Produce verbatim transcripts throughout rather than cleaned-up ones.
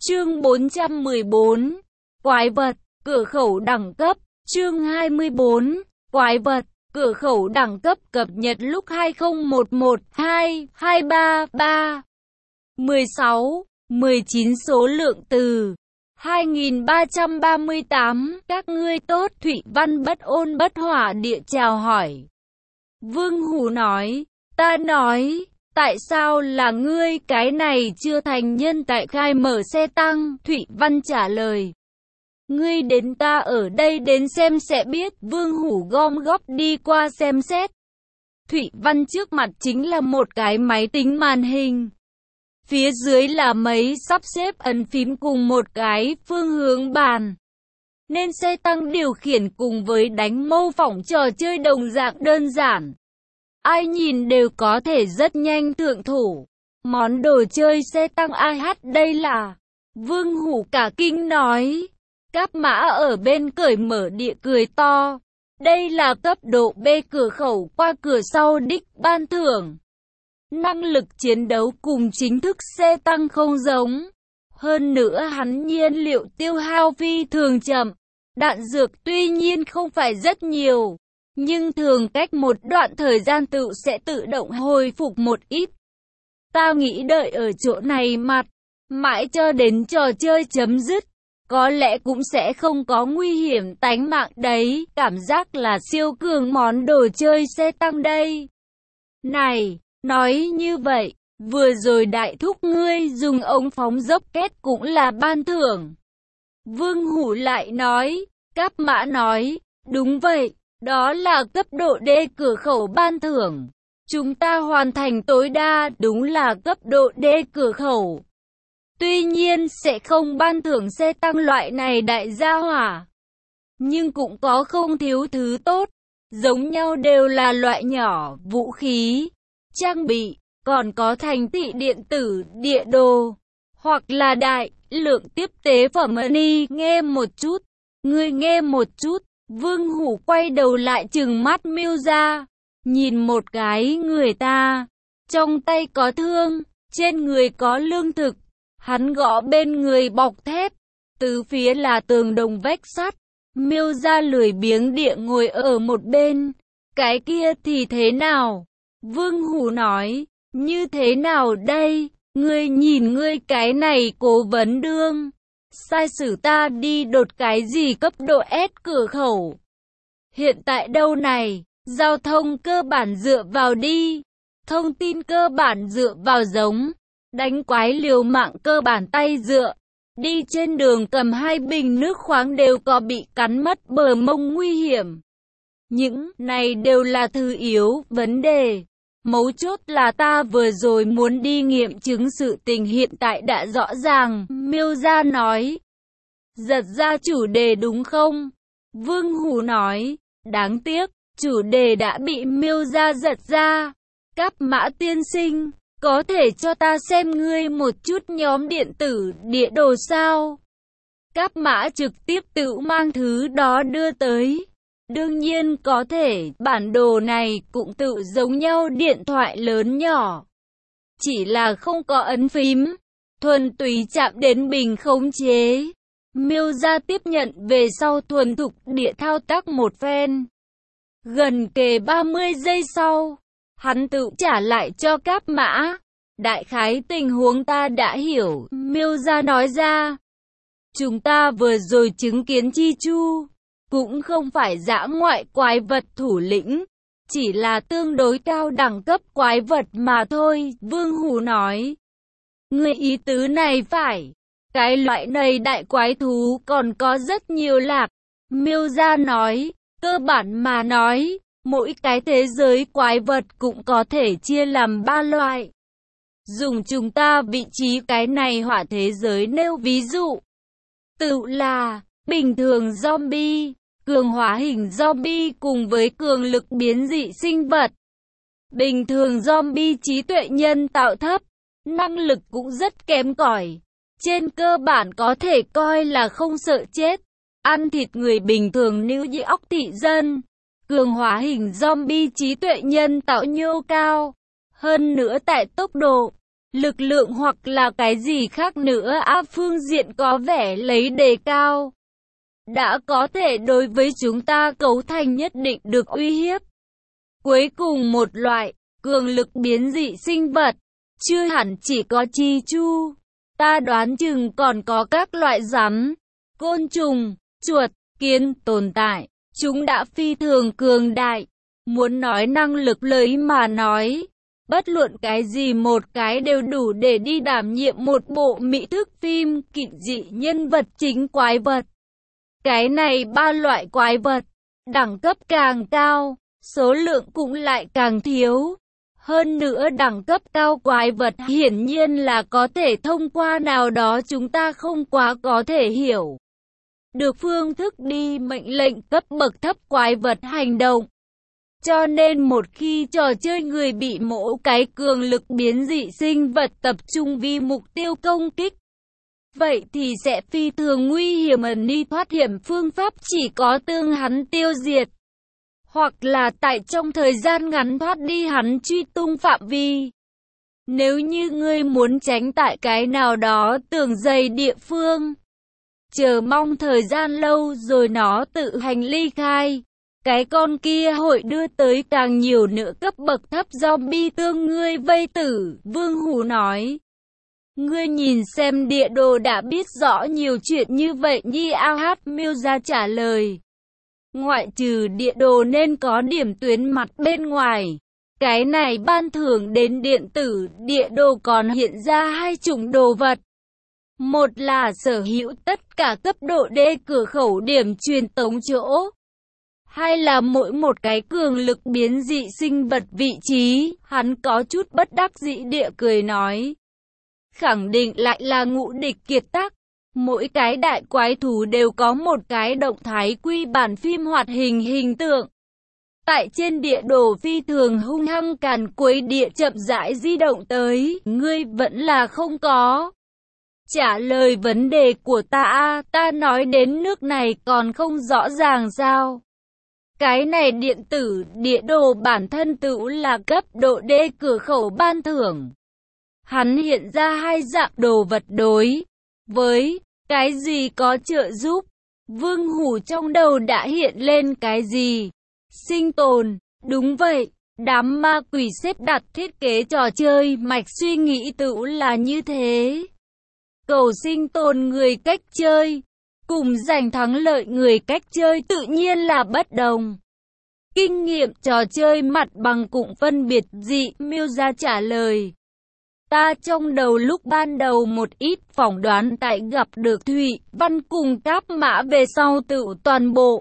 Chương bốn trăm mười bốn. Quái vật, cửa khẩu đẳng cấp. Chương hai mươi bốn. Quái vật, cửa khẩu đẳng cấp cập nhật lúc hai không một một hai hai ba ba. mười sáu, mười chín số lượng từ hai nghìn ba trăm ba mươi tám. Các ngươi tốt. Thụy Văn bất ôn bất hỏa địa chào hỏi. Vương Hủ nói, ta nói, tại sao là ngươi? Cái này chưa thành nhân tại khai mở xe tăng. Thụy Văn trả lời, ngươi đến ta ở đây đến xem sẽ biết. Vương Hủ gom góp đi qua xem xét. Thụy Văn trước mặt chính là một cái máy tính màn hình. Phía dưới là mấy sắp xếp ấn phím cùng một cái phương hướng bàn. Nên xe tăng điều khiển cùng với đánh mô phỏng trò chơi đồng dạng đơn giản. Ai nhìn đều có thể rất nhanh thượng thủ. Món đồ chơi xe tăng ai hát đây là? Vương Hủ cả kinh nói. Cáp Mã ở bên cởi mở địa cười to. Đây là cấp độ B cửa khẩu qua cửa sau đích ban thưởng. Năng lực chiến đấu cùng chính thức xe tăng không giống. Hơn nữa hắn nhiên liệu tiêu hao phi thường chậm. Đạn dược tuy nhiên không phải rất nhiều, nhưng thường cách một đoạn thời gian tự sẽ tự động hồi phục một ít. Ta nghĩ đợi ở chỗ này mặt, mãi cho đến trò chơi chấm dứt, có lẽ cũng sẽ không có nguy hiểm tánh mạng đấy. Cảm giác là siêu cường món đồ chơi xe tăng đây. Này, nói như vậy, vừa rồi đại thúc ngươi dùng ống phóng dốc két cũng là ban thưởng. Vương Hủ lại nói. Cáp Mã nói, đúng vậy, đó là cấp độ D cửa khẩu ban thưởng. Chúng ta hoàn thành tối đa, đúng là cấp độ D cửa khẩu. Tuy nhiên sẽ không ban thưởng xe tăng loại này đại gia hỏa. Nhưng cũng có không thiếu thứ tốt. Giống nhau đều là loại nhỏ, vũ khí, trang bị, còn có thành thị điện tử, địa đồ. Hoặc là đại, lượng tiếp tế phẩm đi, nghe một chút. Ngươi nghe một chút. Vương Hủ quay đầu lại trừng mắt Miêu ra. Nhìn một cái người ta. Trong tay có thương, trên người có lương thực. Hắn gõ bên người bọc thép. Tứ phía là tường đồng vách sắt. Miêu ra lười biếng địa ngồi ở một bên. Cái kia thì thế nào? Vương Hủ nói. Như thế nào đây? Ngươi nhìn ngươi cái này cố vấn đương. Sai sử ta đi đột cái gì cấp độ S cửa khẩu. Hiện tại đâu này, giao thông cơ bản dựa vào đi. Thông tin cơ bản dựa vào giống. Đánh quái liều mạng cơ bản tay dựa. Đi trên đường cầm hai bình nước khoáng đều có bị cắn mất bờ mông nguy hiểm. Những này đều là thứ yếu, vấn đề. Mấu chốt là ta vừa rồi muốn đi nghiệm chứng sự tình hiện tại đã rõ ràng. Miêu Gia nói. Giật ra chủ đề đúng không? Vương Hủ nói. Đáng tiếc, chủ đề đã bị Miêu Gia giật ra. Cáp Mã tiên sinh, có thể cho ta xem ngươi một chút nhóm điện tử địa đồ sao? Cáp Mã trực tiếp tự mang thứ đó đưa tới. Đương nhiên có thể, bản đồ này cũng tự giống nhau điện thoại lớn nhỏ. Chỉ là không có ấn phím, thuần túy chạm đến bình khống chế. Miêu Gia tiếp nhận về sau thuần thục địa thao tác một phen. Gần kề ba mươi giây sau, hắn tự trả lại cho Cáp Mã. Đại khái tình huống ta đã hiểu, Miêu Gia nói ra. Chúng ta vừa rồi chứng kiến Chi Chu. Cũng không phải dã ngoại quái vật thủ lĩnh, chỉ là tương đối cao đẳng cấp quái vật mà thôi. Vương Hủ nói. Người ý tứ này phải, cái loại này đại quái thú còn có rất nhiều lạc. Miêu Gia nói, cơ bản mà nói, mỗi cái thế giới quái vật cũng có thể chia làm ba loại. Dùng chúng ta vị trí cái này hỏa thế giới nêu ví dụ. Tự là bình thường zombie, cường hóa hình zombie cùng với cường lực biến dị sinh vật. Bình thường zombie trí tuệ nhân tạo thấp, năng lực cũng rất kém cỏi. Trên cơ bản có thể coi là không sợ chết, ăn thịt người bình thường như như óc thị dân. Cường hóa hình zombie trí tuệ nhân tạo nhô cao, hơn nữa tại tốc độ, lực lượng hoặc là cái gì khác nữa á phương diện có vẻ lấy đề cao, đã có thể đối với chúng ta cấu thành nhất định được uy hiếp. Cuối cùng một loại, cường lực biến dị sinh vật, chưa hẳn chỉ có chi chu, ta đoán chừng còn có các loại rắn, côn trùng, chuột, kiến tồn tại, chúng đã phi thường cường đại. Muốn nói năng lực lấy mà nói, bất luận cái gì một cái đều đủ để đi đảm nhiệm một bộ mỹ thức phim kịch dị nhân vật chính quái vật. Cái này ba loại quái vật, đẳng cấp càng cao, số lượng cũng lại càng thiếu. Hơn nữa đẳng cấp cao quái vật hiển nhiên là có thể thông qua nào đó chúng ta không quá có thể hiểu được phương thức đi mệnh lệnh cấp bậc thấp quái vật hành động. Cho nên một khi trò chơi người bị mỗ cái cường lực biến dị sinh vật tập trung vì mục tiêu công kích, vậy thì sẽ phi thường nguy hiểm, ẩn đi thoát hiểm phương pháp chỉ có tương hắn tiêu diệt, hoặc là tại trong thời gian ngắn thoát đi hắn truy tung phạm vi. Nếu như ngươi muốn tránh tại cái nào đó tường dày địa phương, chờ mong thời gian lâu rồi nó tự hành ly khai, cái con kia hội đưa tới càng nhiều nữa cấp bậc thấp zombie tương ngươi vây tử. Vương Hủ nói, ngươi nhìn xem địa đồ đã biết rõ nhiều chuyện như vậy nhi. A Hát Miêu ra trả lời, ngoại trừ địa đồ nên có điểm tuyến mặt bên ngoài, cái này ban thưởng đến điện tử địa đồ còn hiện ra hai chủng đồ vật. Một là sở hữu tất cả cấp độ D cửa khẩu điểm truyền tống chỗ, hai là mỗi một cái cường lực biến dị sinh vật vị trí. Hắn có chút bất đắc dĩ địa cười nói, khẳng định lại là ngũ địch kiệt tác. Mỗi cái đại quái thú đều có một cái động thái quy bản phim hoạt hình hình tượng. Tại trên địa đồ phi thường hung hăng càn quấy địa chậm rãi di động tới, ngươi vẫn là không có trả lời vấn đề của ta. Ta nói đến nước này còn không rõ ràng sao? Cái này điện tử địa đồ bản thân tự là cấp độ D cửa khẩu ban thưởng. Hắn hiện ra hai dạng đồ vật đối với cái gì có trợ giúp. Vương Hủ trong đầu đã hiện lên cái gì? Sinh tồn, đúng vậy. Đám ma quỷ xếp đặt thiết kế trò chơi mạch suy nghĩ tự là như thế. Cầu sinh tồn người cách chơi, cùng giành thắng lợi người cách chơi tự nhiên là bất đồng. Kinh nghiệm trò chơi mặt bằng cũng phân biệt dị. Miêu ra trả lời, ta trong đầu lúc ban đầu một ít phỏng đoán tại gặp được Thụy Văn cùng Cáp Mã về sau tự toàn bộ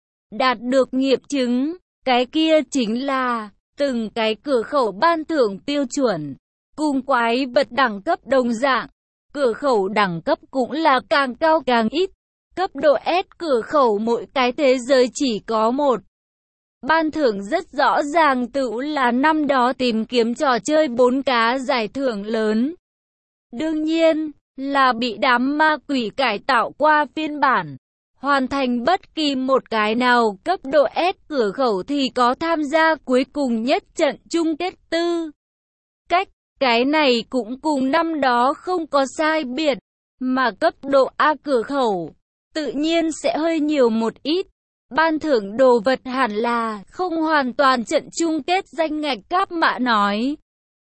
đạt được nghiệm chứng. Cái kia chính là từng cái cửa khẩu ban thưởng tiêu chuẩn, cùng quái vật đẳng cấp đồng dạng. Cửa khẩu đẳng cấp cũng là càng cao càng ít. Cấp độ S cửa khẩu mỗi cái thế giới chỉ có một. Ban thưởng rất rõ ràng tự là năm đó tìm kiếm trò chơi bốn cá giải thưởng lớn. Đương nhiên, là bị đám ma quỷ cải tạo qua phiên bản. Hoàn thành bất kỳ một cái nào cấp độ S cửa khẩu thì có tham gia cuối cùng nhất trận chung kết tư cách. Cái này cũng cùng năm đó không có sai biệt, mà cấp độ A cửa khẩu tự nhiên sẽ hơi nhiều một ít. Ban thưởng đồ vật hẳn là không hoàn toàn trận chung kết danh ngạch. Cáp Mã nói,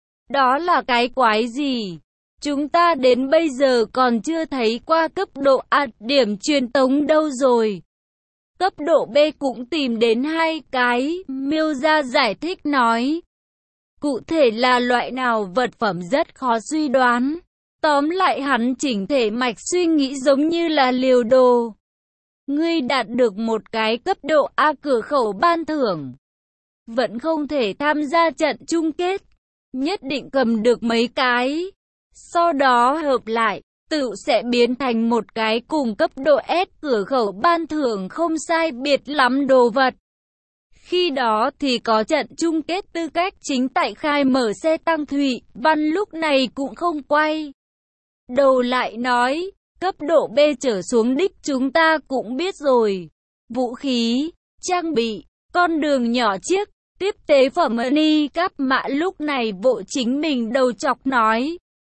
đó là cái quái gì? Chúng ta đến bây giờ còn chưa thấy qua cấp độ A điểm truyền tống đâu rồi. Cấp độ B cũng tìm đến hai cái. Miêu ra giải thích nói, cụ thể là loại nào vật phẩm rất khó suy đoán. Tóm lại hắn chỉnh thể mạch suy nghĩ giống như là liều đồ. Ngươi đạt được một cái cấp độ A cửa khẩu ban thưởng, vẫn không thể tham gia trận chung kết. Nhất định cầm được mấy cái, sau đó hợp lại, tự sẽ biến thành một cái cùng cấp độ S cửa khẩu ban thưởng không sai biệt lắm đồ vật. Khi đó thì có trận chung kết tư cách chính tại khai mở xe tăng. Thụy Văn lúc này cũng không quay đầu lại nói, cấp độ B trở xuống đích chúng ta cũng biết rồi. Vũ khí, trang bị, con đường nhỏ chiếc, tiếp tế phẩm. Ni Cáp Mã lúc này vội chính mình đầu chọc nói,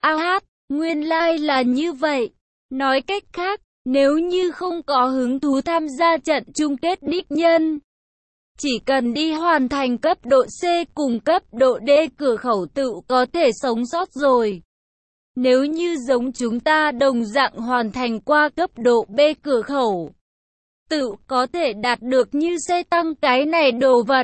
A hát, nguyên lai like là như vậy. Nói cách khác, nếu như không có hứng thú tham gia trận chung kết đích nhân, chỉ cần đi hoàn thành cấp độ C cùng cấp độ D cửa khẩu tự có thể sống sót rồi. Nếu như giống chúng ta đồng dạng hoàn thành qua cấp độ B cửa khẩu tự có thể đạt được như xe tăng cái này đồ vật.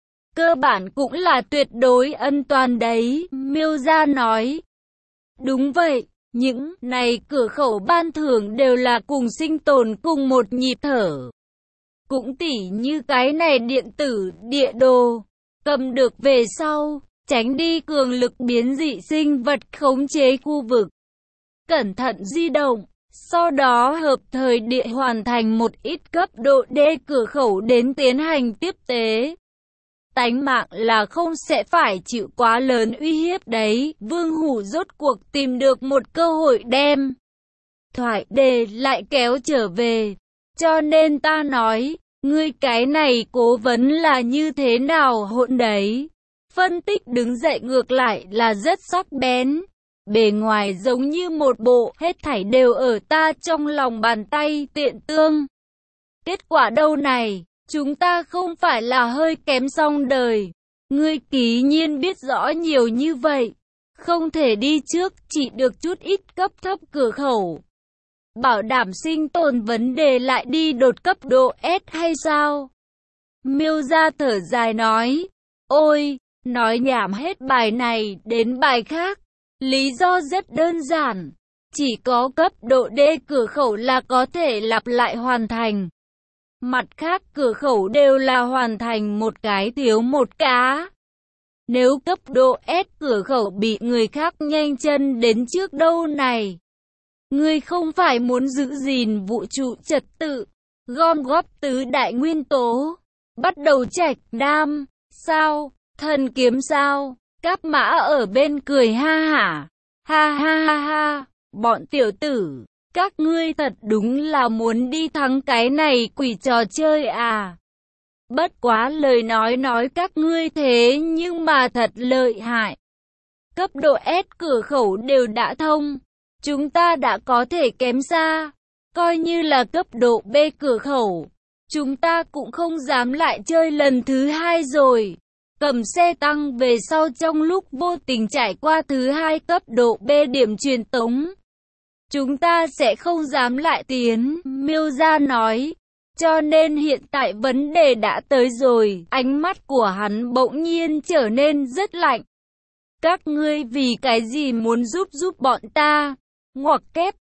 Cơ bản cũng là tuyệt đối an toàn đấy, Miêu Gia nói. Đúng vậy, những này cửa khẩu ban thưởng đều là cùng sinh tồn cùng một nhịp thở. Cũng tỉ như cái này điện tử, địa đồ, cầm được về sau, tránh đi cường lực biến dị sinh vật khống chế khu vực. Cẩn thận di động, sau đó hợp thời địa hoàn thành một ít cấp độ D cửa khẩu đến tiến hành tiếp tế. Tánh mạng là không sẽ phải chịu quá lớn uy hiếp đấy. Vương Hủ rốt cuộc tìm được một cơ hội đem thoại đề lại kéo trở về. Cho nên ta nói, ngươi cái này cố vấn là như thế nào hỗn đấy. Phân tích đứng dậy ngược lại là rất sắc bén. Bề ngoài giống như một bộ, hết thảy đều ở ta trong lòng bàn tay, tiện tương. Kết quả đâu này, chúng ta không phải là hơi kém xong đời. Ngươi Ký Nhiên biết rõ nhiều như vậy, không thể đi trước, chỉ được chút ít cấp thấp cửa khẩu. Bảo đảm sinh tồn vấn đề lại đi đột cấp độ S hay sao? Miêu Gia thở dài nói, ôi, nói nhảm hết bài này đến bài khác. Lý do rất đơn giản, chỉ có cấp độ D cửa khẩu là có thể lặp lại hoàn thành. Mặt khác cửa khẩu đều là hoàn thành một cái thiếu một cá. Nếu cấp độ S cửa khẩu bị người khác nhanh chân đến trước đâu này. Ngươi không phải muốn giữ gìn vũ trụ trật tự, gom góp tứ đại nguyên tố, bắt đầu trạch đam, sao, thần kiếm sao? Cáp Mã ở bên cười ha hả, ha ha ha ha, bọn tiểu tử, các ngươi thật đúng là muốn đi thắng cái này quỷ trò chơi à. Bất quá lời nói nói các ngươi thế nhưng mà thật lợi hại. Cấp độ S cửa khẩu đều đã thông, chúng ta đã có thể kém xa, coi như là cấp độ B cửa khẩu, chúng ta cũng không dám lại chơi lần thứ hai rồi. Cầm xe tăng về sau trong lúc vô tình trải qua thứ hai cấp độ B điểm truyền tống. Chúng ta sẽ không dám lại tiến, Miêu Gia nói. Cho nên hiện tại vấn đề đã tới rồi, ánh mắt của hắn bỗng nhiên trở nên rất lạnh. Các ngươi vì cái gì muốn giúp giúp bọn ta? Ngoặc kép,